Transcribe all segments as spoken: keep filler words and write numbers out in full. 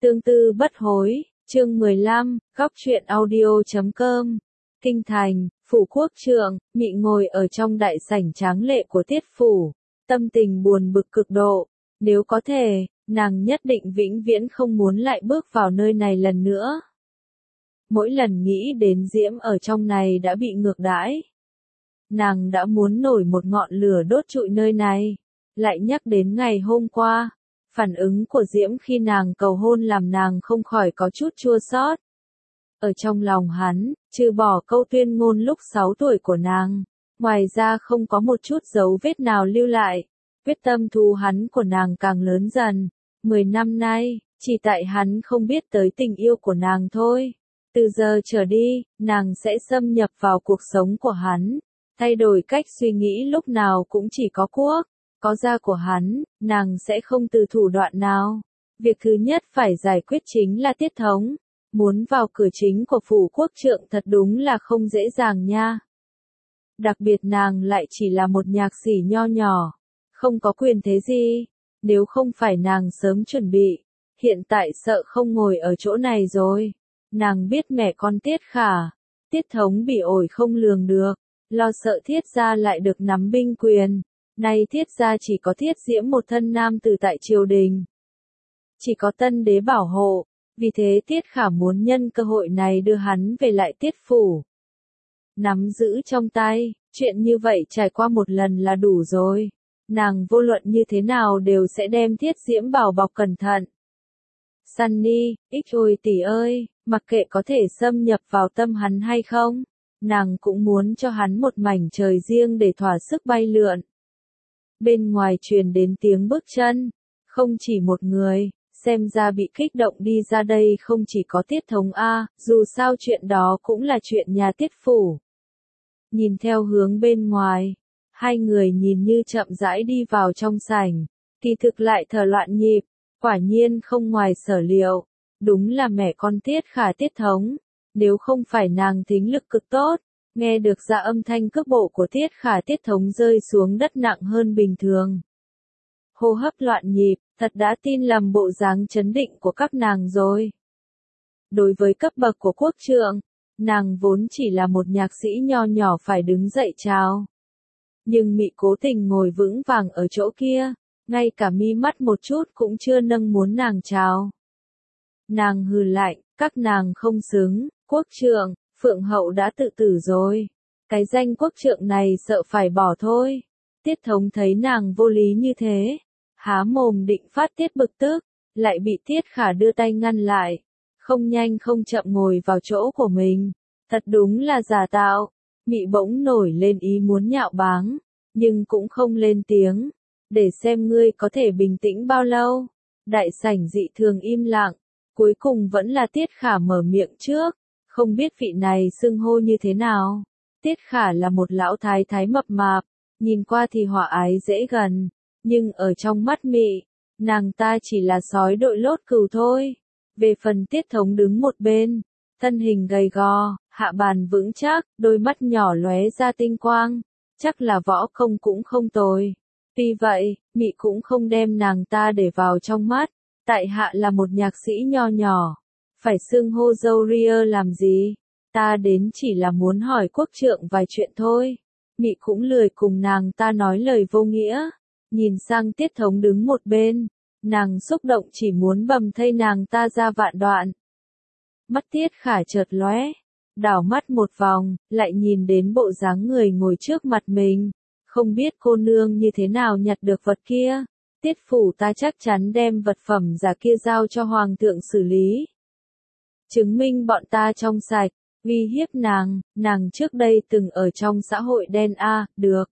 Tương tư bất hối, chương mười lăm, góc truyện audio chấm com. Kinh thành, phủ quốc trượng, Mị ngồi ở trong đại sảnh tráng lệ của Tiết phủ, tâm tình buồn bực cực độ. Nếu có thể, nàng nhất định vĩnh viễn không muốn lại bước vào nơi này lần nữa. Mỗi lần nghĩ đến Diễm ở trong này đã bị ngược đãi, nàng đã muốn nổi một ngọn lửa đốt trụi nơi này. Lại nhắc đến ngày hôm qua, phản ứng của Diễm khi nàng cầu hôn làm nàng không khỏi có chút chua xót. Ở trong lòng hắn, trừ bỏ câu tuyên ngôn lúc sáu tuổi của nàng, ngoài ra không có một chút dấu vết nào lưu lại. Quyết tâm thu hắn của nàng càng lớn dần. Mười năm nay, chỉ tại hắn không biết tới tình yêu của nàng thôi. Từ giờ trở đi, nàng sẽ xâm nhập vào cuộc sống của hắn, thay đổi cách suy nghĩ lúc nào cũng chỉ có quốc. Có da của hắn, nàng sẽ không từ thủ đoạn nào. Việc thứ nhất phải giải quyết chính là Tiết Thống. Muốn vào cửa chính của phủ quốc trượng thật đúng là không dễ dàng nha. Đặc biệt nàng lại chỉ là một nhạc sĩ nho nhỏ, không có quyền thế gì. Nếu không phải nàng sớm chuẩn bị, hiện tại sợ không ngồi ở chỗ này rồi. Nàng biết mẹ con Tiết Khả, Tiết Thống bị ổi không lường được, lo sợ Thiết gia lại được nắm binh quyền. Nay Thiết gia chỉ có Thiết Diễm một thân nam tử tại triều đình, chỉ có tân đế bảo hộ, vì thế Tiết Khả muốn nhân cơ hội này đưa hắn về lại Tiết phủ. Nắm giữ trong tay, chuyện như vậy trải qua một lần là đủ rồi. Nàng vô luận như thế nào đều sẽ đem Thiết Diễm bảo bọc cẩn thận. Sunny, ích ôi tỷ ơi, mặc kệ có thể xâm nhập vào tâm hắn hay không, nàng cũng muốn cho hắn một mảnh trời riêng để thỏa sức bay lượn. Bên ngoài truyền đến tiếng bước chân, không chỉ một người, xem ra bị kích động đi ra đây không chỉ có Tiết Thống A, dù sao chuyện đó cũng là chuyện nhà Tiết phủ. Nhìn theo hướng bên ngoài, hai người nhìn như chậm rãi đi vào trong sảnh, kỳ thực lại thở loạn nhịp, quả nhiên không ngoài sở liệu, đúng là mẹ con Tiết Khả Tiết Thống, nếu không phải nàng thính lực cực tốt. Nghe được ra âm thanh cước bộ của Tiết Khả Tiết Thống rơi xuống đất nặng hơn bình thường. Hô hấp loạn nhịp, thật đã tin lầm bộ dáng chấn định của các nàng rồi. Đối với cấp bậc của quốc trượng, nàng vốn chỉ là một nhạc sĩ nho nhỏ phải đứng dậy chào. Nhưng Mị cố tình ngồi vững vàng ở chỗ kia, ngay cả mi mắt một chút cũng chưa nâng muốn nàng chào. Nàng hừ lạnh, các nàng không xứng, quốc trượng. Phượng hậu đã tự tử rồi, cái danh quốc trượng này sợ phải bỏ thôi. Tiết Thống thấy nàng vô lý như thế, há mồm định phát tiết bực tức, lại bị Tiết Khả đưa tay ngăn lại, không nhanh không chậm ngồi vào chỗ của mình. Thật đúng là giả tạo. Mị bỗng nổi lên ý muốn nhạo báng, nhưng cũng không lên tiếng, để xem ngươi có thể bình tĩnh bao lâu. Đại sảnh dị thường im lặng, cuối cùng vẫn là Tiết Khả mở miệng trước. Không biết vị này xưng hô như thế nào. Tiết Khả là một lão thái thái mập mạp, nhìn qua thì hòa ái dễ gần, nhưng ở trong mắt Mị, nàng ta chỉ là sói đội lốt cừu thôi. Về phần Tiết Thống đứng một bên, thân hình gầy gò, hạ bàn vững chắc, đôi mắt nhỏ lóe ra tinh quang, chắc là võ công cũng không tồi. Tuy vậy, Mị cũng không đem nàng ta để vào trong mắt, tại hạ là một nhạc sĩ nho nhỏ. Phải xưng hô dâu ria làm gì? Ta đến chỉ là muốn hỏi quốc trượng vài chuyện thôi. Mị cũng lười cùng nàng ta nói lời vô nghĩa. Nhìn sang Tiết Thống đứng một bên, nàng xúc động chỉ muốn bầm thây nàng ta ra vạn đoạn. Mắt Tiết Khả chợt lóe, đảo mắt một vòng, lại nhìn đến bộ dáng người ngồi trước mặt mình. Không biết cô nương như thế nào nhặt được vật kia. Tiết phủ ta chắc chắn đem vật phẩm giả kia giao cho hoàng thượng xử lý. Chứng minh bọn ta trong sạch, uy hiếp nàng, nàng trước đây từng ở trong xã hội đen a, được.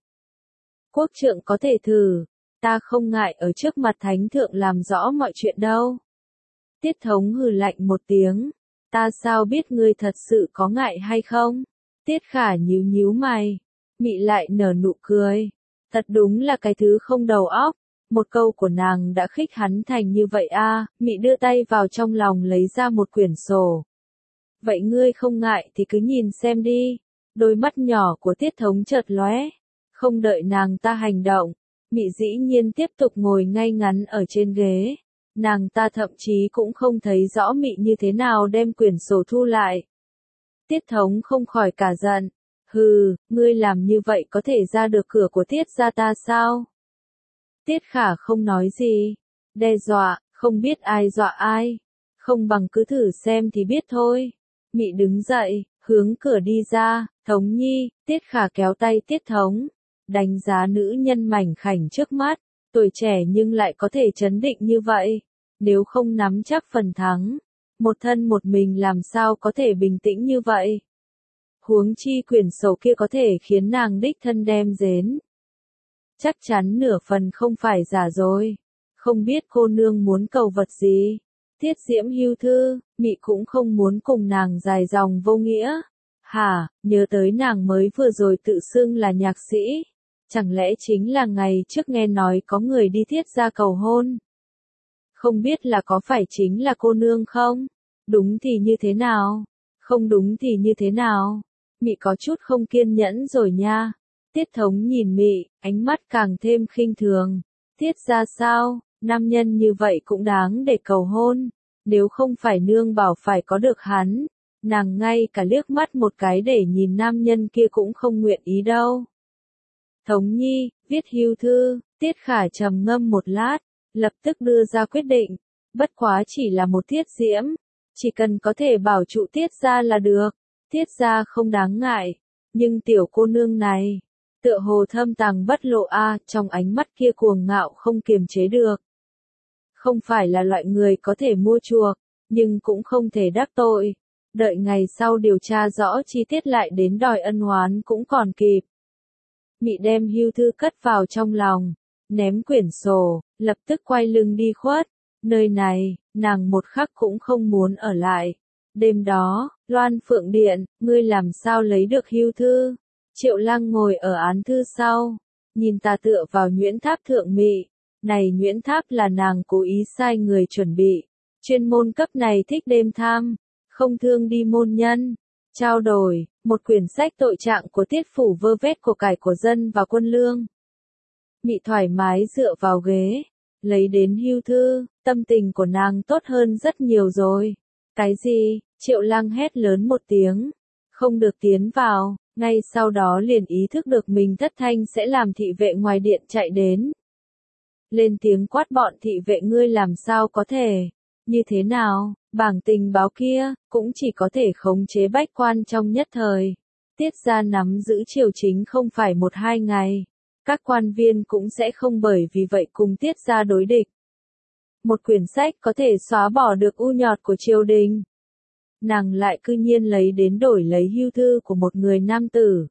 Quốc trượng có thể thử, ta không ngại ở trước mặt thánh thượng làm rõ mọi chuyện đâu. Tiết Thống hừ lạnh một tiếng, ta sao biết ngươi thật sự có ngại hay không? Tiết Khả nhíu nhíu mày, Mị lại nở nụ cười, thật đúng là cái thứ không đầu óc. Một câu của nàng đã khích hắn thành như vậy a. À, Mị đưa tay vào trong lòng lấy ra một quyển sổ. Vậy ngươi không ngại thì cứ nhìn xem đi. Đôi mắt nhỏ của Tiết Thống chợt lóe. Không đợi nàng ta hành động, Mị dĩ nhiên tiếp tục ngồi ngay ngắn ở trên ghế. Nàng ta thậm chí cũng không thấy rõ Mị như thế nào đem quyển sổ thu lại. Tiết Thống không khỏi cả giận. Hừ, ngươi làm như vậy có thể ra được cửa của Tiết gia ta sao? Tiết Khả không nói gì. Đe dọa, không biết ai dọa ai. Không bằng cứ thử xem thì biết thôi. Mị đứng dậy, hướng cửa đi ra. Thống Nhi, Tiết Khả kéo tay Tiết Thống. Đánh giá nữ nhân mảnh khảnh trước mắt. Tuổi trẻ nhưng lại có thể trấn định như vậy. Nếu không nắm chắc phần thắng. Một thân một mình làm sao có thể bình tĩnh như vậy. Huống chi quyển sổ kia có thể khiến nàng đích thân đem đến. Chắc chắn nửa phần không phải giả rồi. Không biết cô nương muốn cầu vật gì. Tiết Diễm hưu thư, Mị cũng không muốn cùng nàng dài dòng vô nghĩa. Hả, nhớ tới nàng mới vừa rồi tự xưng là nhạc sĩ. Chẳng lẽ chính là ngày trước nghe nói có người đi Tiết gia cầu hôn. Không biết là có phải chính là cô nương không? Đúng thì như thế nào? Không đúng thì như thế nào? Mị có chút không kiên nhẫn rồi nha. Tiết Thống nhìn Mị, ánh mắt càng thêm khinh thường. Tiết gia sao? Nam nhân như vậy cũng đáng để cầu hôn. Nếu không phải nương bảo phải có được hắn, nàng ngay cả liếc mắt một cái để nhìn nam nhân kia cũng không nguyện ý đâu. Thống Nhi, viết hưu thư, Tiết Khả trầm ngâm một lát, lập tức đưa ra quyết định. Bất quá chỉ là một Tiết Diễm, chỉ cần có thể bảo trụ Tiết gia là được. Tiết gia không đáng ngại, nhưng tiểu cô nương này, tựa hồ thâm tàng bất lộ a, trong ánh mắt kia cuồng ngạo không kiềm chế được. Không phải là loại người có thể mua chuộc, nhưng cũng không thể đắc tội. Đợi ngày sau điều tra rõ chi tiết lại đến đòi ân oán cũng còn kịp. Mị đem hưu thư cất vào trong lòng, ném quyển sổ, lập tức quay lưng đi khuất. Nơi này, nàng một khắc cũng không muốn ở lại. Đêm đó, Loan Phượng Điện, ngươi làm sao lấy được hưu thư? Triệu Lăng ngồi ở án thư sau, nhìn ta tựa vào nhuyễn tháp thượng Mị. Này nhuyễn tháp là nàng cố ý sai người chuẩn bị. Chuyên môn cấp này thích đêm tham, không thương đi môn nhân. Trao đổi, một quyển sách tội trạng của Tiết phủ vơ vét của cải của dân và quân lương. Mị thoải mái dựa vào ghế, lấy đến hưu thư, tâm tình của nàng tốt hơn rất nhiều rồi. Cái gì? Triệu Lăng hét lớn một tiếng, không được tiến vào, ngay sau đó liền ý thức được mình thất thanh sẽ làm thị vệ ngoài điện chạy đến. Lên tiếng quát bọn thị vệ ngươi làm sao có thể, như thế nào, bảng tình báo kia, cũng chỉ có thể khống chế bách quan trong nhất thời. Tiết gia nắm giữ triều chính không phải một hai ngày, các quan viên cũng sẽ không bởi vì vậy cùng Tiết gia đối địch. Một quyển sách có thể xóa bỏ được u nhọt của triều đình. Nàng lại cư nhiên lấy đến đổi lấy hưu thư của một người nam tử.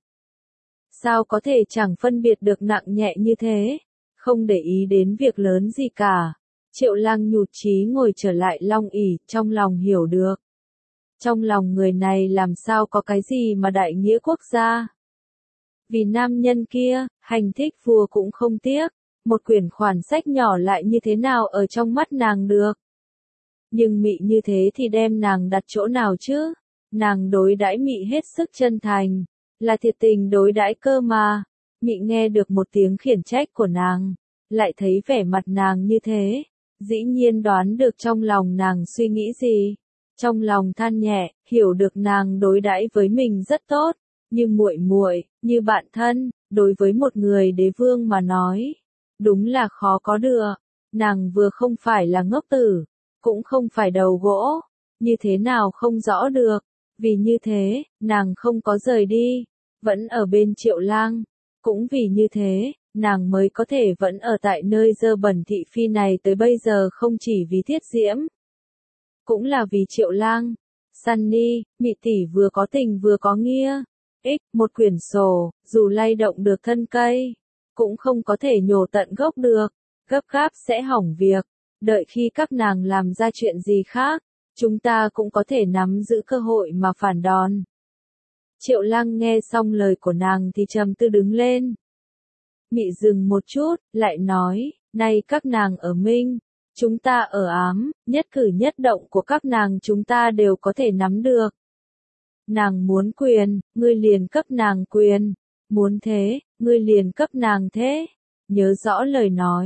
Sao có thể chẳng phân biệt được nặng nhẹ như thế? Không để ý đến việc lớn gì cả. Triệu Lăng nhụt chí ngồi trở lại long ỷ, trong lòng hiểu được. Trong lòng người này làm sao có cái gì mà đại nghĩa quốc gia. Vì nam nhân kia, hành thích vua cũng không tiếc. Một quyển khoản sách nhỏ lại như thế nào ở trong mắt nàng được. Nhưng Mị như thế thì đem nàng đặt chỗ nào chứ? Nàng đối đãi Mị hết sức chân thành, là thiệt tình đối đãi cơ mà. Mị nghe được một tiếng khiển trách của nàng, lại thấy vẻ mặt nàng như thế, dĩ nhiên đoán được trong lòng nàng suy nghĩ gì. Trong lòng than nhẹ, hiểu được nàng đối đãi với mình rất tốt, như muội muội, như bạn thân, đối với một người đế vương mà nói, đúng là khó có được. Nàng vừa không phải là ngốc tử, cũng không phải đầu gỗ, như thế nào không rõ được, vì như thế, nàng không có rời đi, vẫn ở bên Triệu Lang, cũng vì như thế, nàng mới có thể vẫn ở tại nơi dơ bẩn thị phi này tới bây giờ không chỉ vì Tiết Diễm, cũng là vì Triệu Lang. Sunny, Mị tỷ vừa có tình vừa có nghĩa. Ích, một quyển sổ, dù lay động được thân cây, cũng không có thể nhổ tận gốc được, gấp gáp sẽ hỏng việc. Đợi khi các nàng làm ra chuyện gì khác, chúng ta cũng có thể nắm giữ cơ hội mà phản đòn. Triệu Lăng nghe xong lời của nàng thì trầm tư đứng lên. Mị dừng một chút, lại nói, nay các nàng ở minh, chúng ta ở ám, nhất cử nhất động của các nàng chúng ta đều có thể nắm được. Nàng muốn quyền, ngươi liền cấp nàng quyền, muốn thế, ngươi liền cấp nàng thế. Nhớ rõ lời nói,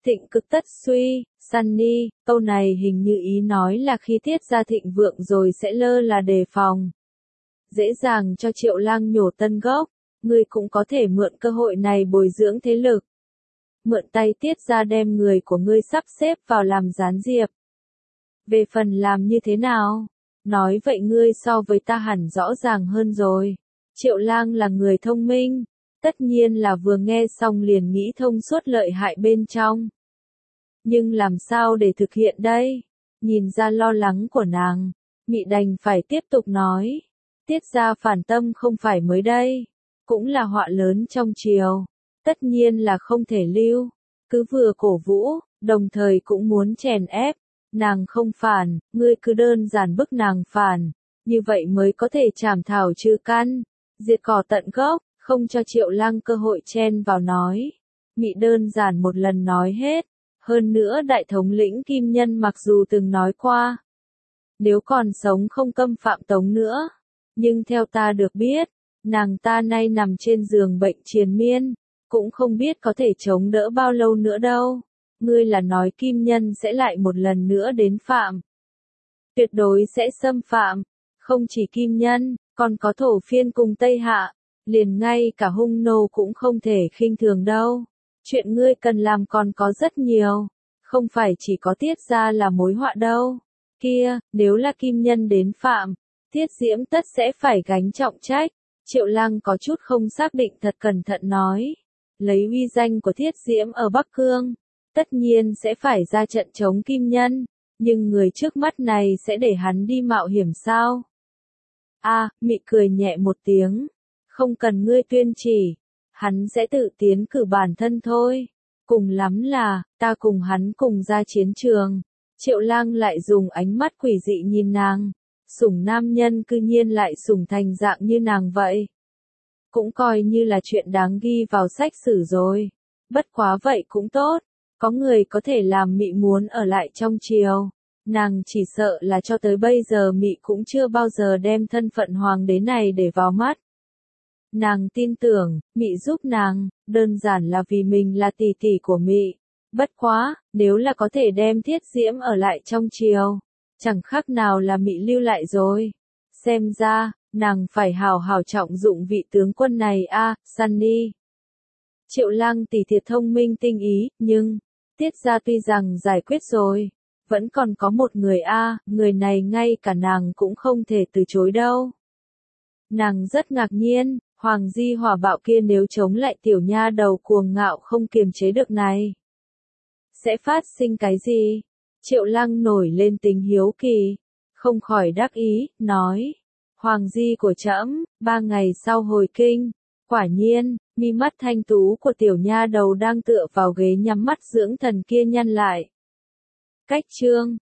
Thịnh cực tất suy, Sunny, câu này hình như ý nói là khi Tiết gia thịnh vượng rồi sẽ lơ là đề phòng. Dễ dàng cho Triệu Lang nhổ tân gốc, ngươi cũng có thể mượn cơ hội này bồi dưỡng thế lực. Mượn tay Tiết gia đem người của ngươi sắp xếp vào làm gián điệp. Về phần làm như thế nào? Nói vậy ngươi so với ta hẳn rõ ràng hơn rồi. Triệu Lang là người thông minh, tất nhiên là vừa nghe xong liền nghĩ thông suốt lợi hại bên trong. Nhưng làm sao để thực hiện đây? Nhìn ra lo lắng của nàng, Mị đành phải tiếp tục nói. Tiết gia phản tâm không phải mới đây, cũng là họa lớn trong triều, tất nhiên là không thể lưu. Cứ vừa cổ vũ, đồng thời cũng muốn chèn ép. Nàng không phản, ngươi cứ đơn giản bức nàng phản, như vậy mới có thể chảm thảo trừ căn, diệt cỏ tận gốc, không cho Triệu Lang cơ hội chen vào nói. Mị đơn giản một lần nói hết, hơn nữa đại thống lĩnh Kim Nhân mặc dù từng nói qua, nếu còn sống không câm phạm tống nữa, nhưng theo ta được biết, nàng ta nay nằm trên giường bệnh triền miên, cũng không biết có thể chống đỡ bao lâu nữa đâu. Ngươi là nói Kim Nhân sẽ lại một lần nữa đến phạm. Tuyệt đối sẽ xâm phạm, không chỉ Kim Nhân, còn có Thổ Phiên cùng Tây Hạ, liền ngay cả Hung Nô cũng không thể khinh thường đâu. Chuyện ngươi cần làm còn có rất nhiều, không phải chỉ có Tiết gia là mối họa đâu. Kia, nếu là Kim Nhân đến phạm, Tiết Diễm tất sẽ phải gánh trọng trách. Triệu Lang có chút không xác định thật cẩn thận nói. Lấy uy danh của Tiết Diễm ở Bắc Cương, tất nhiên sẽ phải ra trận chống Kim Nhân, nhưng người trước mắt này sẽ để hắn đi mạo hiểm sao? A, à, Mị cười nhẹ một tiếng, không cần ngươi tuyên chỉ, hắn sẽ tự tiến cử bản thân thôi, cùng lắm là, ta cùng hắn cùng ra chiến trường. Triệu Lang lại dùng ánh mắt quỷ dị nhìn nàng, sủng nam nhân cư nhiên lại sủng thành dạng như nàng vậy. Cũng coi như là chuyện đáng ghi vào sách sử rồi, bất quá vậy cũng tốt. Có người có thể làm Mị muốn ở lại trong triều, nàng chỉ sợ là cho tới bây giờ Mị cũng chưa bao giờ đem thân phận hoàng đế này để vào mắt. Nàng tin tưởng, Mị giúp nàng, đơn giản là vì mình là tỷ tỷ của Mị. Bất quá, nếu là có thể đem Tiết Diễm ở lại trong triều, chẳng khác nào là Mị lưu lại rồi. Xem ra, nàng phải hào hào trọng dụng vị tướng quân này a, à, Sunny. Triệu Lang tỷ thiệt thông minh tinh ý, nhưng Tiết gia tuy rằng giải quyết rồi, vẫn còn có một người a, à, người này ngay cả nàng cũng không thể từ chối đâu. Nàng rất ngạc nhiên, Hoàng Di hỏa bạo kia nếu chống lại tiểu nha đầu cuồng ngạo không kiềm chế được này, sẽ phát sinh cái gì? Triệu Lang nổi lên tính hiếu kỳ, không khỏi đắc ý, nói, Hoàng Di của trẫm, ba ngày sau hồi kinh. Quả nhiên, mi mắt thanh tú của tiểu nha đầu đang tựa vào ghế nhắm mắt dưỡng thần kia nhăn lại. Cách chương